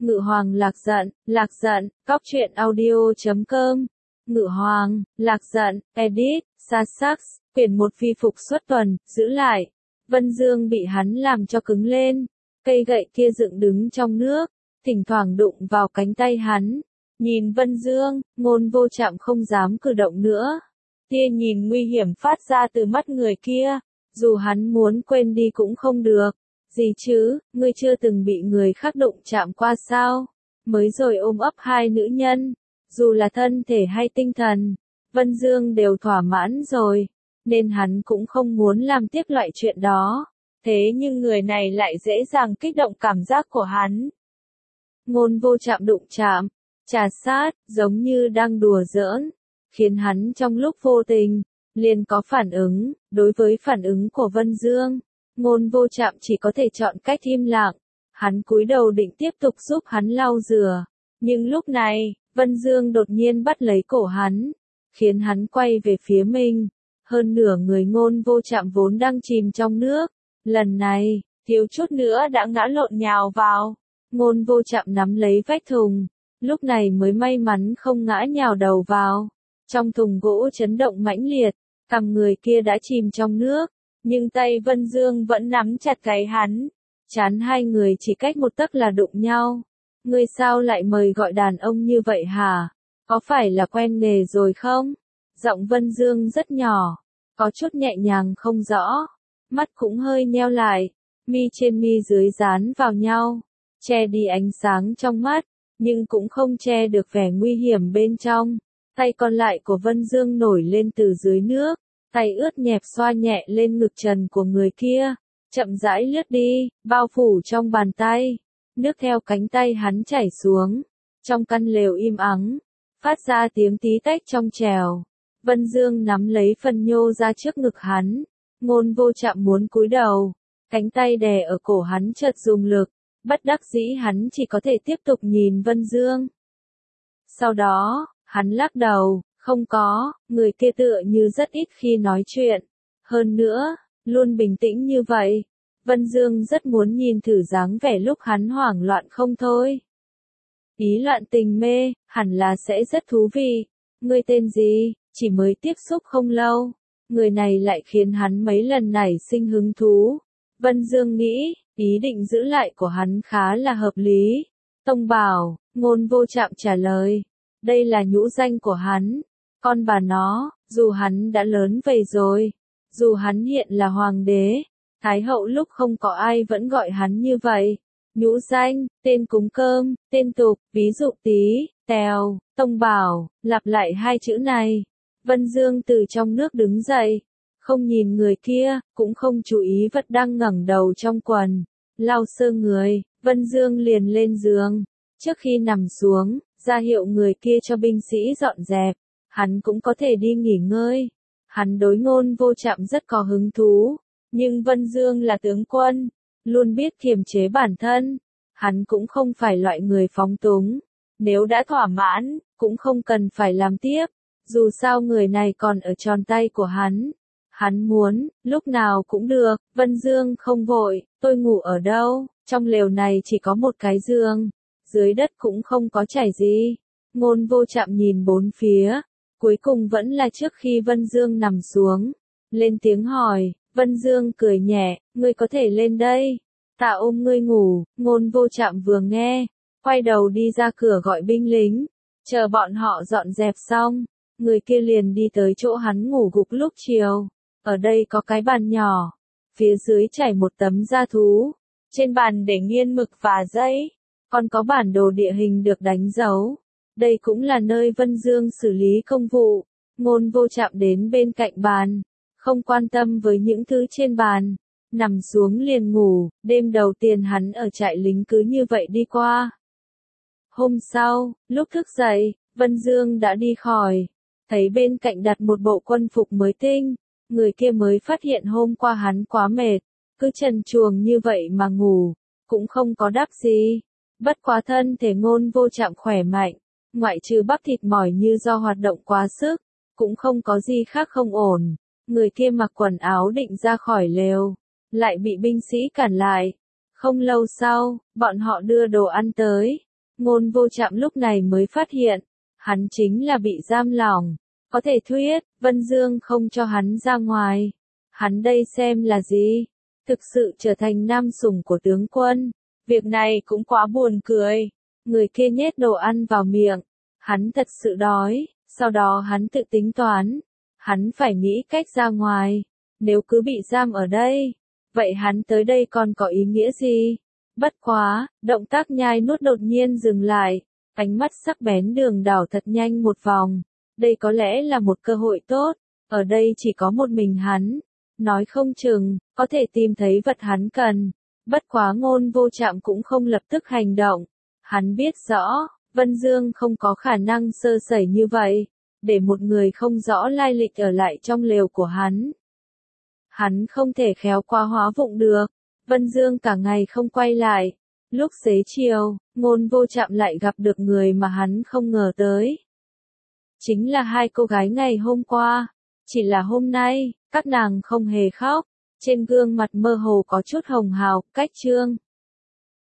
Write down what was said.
Ngự Hoàng Lạc giận, cóc truyện audio.com. Ngự Hoàng, Lạc giận, edit, Sasax, quyển 1 phi phục xuất tuần, giữ lại. Vân Dương bị hắn làm cho cứng lên. Cây gậy kia dựng đứng trong nước, thỉnh thoảng đụng vào cánh tay hắn. Nhìn Vân Dương, Ngôn Vô Trạm không dám cử động nữa. Tia nhìn nguy hiểm phát ra từ mắt người kia, dù hắn muốn quên đi cũng không được. Gì chứ, ngươi chưa từng bị người khác đụng chạm qua sao? Mới rồi ôm ấp hai nữ nhân, dù là thân thể hay tinh thần, Vân Dương đều thỏa mãn rồi, nên hắn cũng không muốn làm tiếp loại chuyện đó. Thế nhưng người này lại dễ dàng kích động cảm giác của hắn. Ngôn Vô Trạm đụng chạm, trà sát, giống như đang đùa giỡn, khiến hắn trong lúc vô tình, liền có phản ứng. Đối với phản ứng của Vân Dương, Ngôn Vô Trạm chỉ có thể chọn cách im lặng. Hắn cúi đầu định tiếp tục giúp hắn lau rửa, nhưng lúc này, Vân Dương đột nhiên bắt lấy cổ hắn, khiến hắn quay về phía mình. Hơn nửa người Ngôn Vô Trạm vốn đang chìm trong nước, lần này, thiếu chút nữa đã ngã lộn nhào vào. Ngôn Vô Trạm nắm lấy vách thùng, lúc này mới may mắn không ngã nhào đầu vào. Trong thùng gỗ chấn động mãnh liệt, cằm người kia đã chìm trong nước, nhưng tay Vân Dương vẫn nắm chặt gáy hắn. Chán hai người chỉ cách một tấc là đụng nhau. Ngươi sao lại mời gọi đàn ông như vậy hả? Có phải là quen nghề rồi không? Giọng Vân Dương rất nhỏ, có chút nhẹ nhàng không rõ. Mắt cũng hơi nheo lại, mi trên mi dưới dán vào nhau, che đi ánh sáng trong mắt, nhưng cũng không che được vẻ nguy hiểm bên trong. Tay còn lại của Vân Dương nổi lên từ dưới nước, tay ướt nhẹp xoa nhẹ lên ngực trần của người kia, chậm rãi lướt đi, bao phủ trong bàn tay. Nước theo cánh tay hắn chảy xuống, trong căn lều im ắng, phát ra tiếng tí tách trong trèo. Vân Dương nắm lấy phần nhô ra trước ngực hắn, Ngôn Vô Trạm muốn cúi đầu, cánh tay đè ở cổ hắn chợt dùng lực, bất đắc dĩ hắn chỉ có thể tiếp tục nhìn Vân Dương. Sau đó, hắn lắc đầu, không có, người kia tựa như rất ít khi nói chuyện. Hơn nữa, luôn bình tĩnh như vậy. Vân Dương rất muốn nhìn thử dáng vẻ lúc hắn hoảng loạn không thôi. Ý loạn tình mê, hẳn là sẽ rất thú vị. Ngươi tên gì? Chỉ mới tiếp xúc không lâu, người này lại khiến hắn mấy lần nảy sinh hứng thú. Vân Dương nghĩ, ý định giữ lại của hắn khá là hợp lý. Tông Bảo, Ngôn Vô Trạm trả lời. Đây là nhũ danh của hắn. Con bà nó, dù hắn đã lớn vậy rồi, dù hắn hiện là hoàng đế, thái hậu lúc không có ai vẫn gọi hắn như vậy. Nhũ danh, tên cúng cơm, tên tục, ví dụ Tí, Tèo, Tông Bảo, lặp lại hai chữ này. Vân Dương từ trong nước đứng dậy, không nhìn người kia, cũng không chú ý vật đang ngẩng đầu trong quần. Lau sơ người, Vân Dương liền lên giường. Trước khi nằm xuống, ra hiệu người kia cho binh sĩ dọn dẹp, hắn cũng có thể đi nghỉ ngơi. Hắn đối Ngôn Vô Trạm rất có hứng thú, nhưng Vân Dương là tướng quân, luôn biết kiềm chế bản thân. Hắn cũng không phải loại người phóng túng, nếu đã thỏa mãn, cũng không cần phải làm tiếp. Dù sao người này còn ở tròn tay của hắn. Hắn muốn, lúc nào cũng được. Vân Dương không vội, tôi ngủ ở đâu? Trong lều này chỉ có một cái giường, dưới đất cũng không có trải gì. Ngôn Vô Trạm nhìn bốn phía, cuối cùng vẫn là trước khi Vân Dương nằm xuống, lên tiếng hỏi. Vân Dương cười nhẹ, ngươi có thể lên đây, ta ôm ngươi ngủ. Ngôn Vô Trạm vừa nghe, quay đầu đi ra cửa gọi binh lính, chờ bọn họ dọn dẹp xong, người kia liền đi tới chỗ hắn ngủ gục lúc chiều. Ở đây có cái bàn nhỏ, phía dưới trải một tấm da thú, trên bàn để nghiên mực và giấy, còn có bản đồ địa hình được đánh dấu. Đây cũng là nơi Vân Dương xử lý công vụ. Ngôn Vô Trạm đến bên cạnh bàn, không quan tâm với những thứ trên bàn, nằm xuống liền ngủ. Đêm đầu tiên hắn ở trại lính cứ như vậy đi qua. Hôm sau, lúc thức dậy, Vân Dương đã đi khỏi, thấy bên cạnh đặt một bộ quân phục mới tinh. Người kia mới phát hiện hôm qua hắn quá mệt, cứ trần truồng như vậy mà ngủ, cũng không có đắp gì. Bất quá thân thể Ngôn Vô Trạm khỏe mạnh, ngoại trừ bắp thịt mỏi như do hoạt động quá sức, cũng không có gì khác không ổn. Người kia mặc quần áo định ra khỏi lều, lại bị binh sĩ cản lại. Không lâu sau, bọn họ đưa đồ ăn tới. Ngôn Vô Trạm lúc này mới phát hiện, hắn chính là bị giam lỏng. Có thể thuyết, Vân Dương không cho hắn ra ngoài. Hắn đây xem là gì? Thực sự trở thành nam sủng của tướng quân. Việc này cũng quá buồn cười. Người kia nhét đồ ăn vào miệng. Hắn thật sự đói, sau đó hắn tự tính toán. Hắn phải nghĩ cách ra ngoài. Nếu cứ bị giam ở đây, vậy hắn tới đây còn có ý nghĩa gì? Bất quá, động tác nhai nuốt đột nhiên dừng lại. Ánh mắt sắc bén Đường đảo thật nhanh một vòng. Đây có lẽ là một cơ hội tốt. Ở đây chỉ có một mình hắn. Nói không chừng, có thể tìm thấy vật hắn cần. Bất quá Ngôn Vô Trạm cũng không lập tức hành động. Hắn biết rõ, Vân Dương không có khả năng sơ sẩy như vậy. Để một người không rõ lai lịch ở lại trong lều của hắn. Hắn không thể khéo qua hóa vụng được. Vân Dương cả ngày không quay lại. Lúc xế chiều, Ngôn Vô Trạm lại gặp được người mà hắn không ngờ tới. Chính là hai cô gái ngày hôm qua. Chỉ là hôm nay, các nàng không hề khóc. Trên gương mặt mơ hồ có chút hồng hào, cách trương.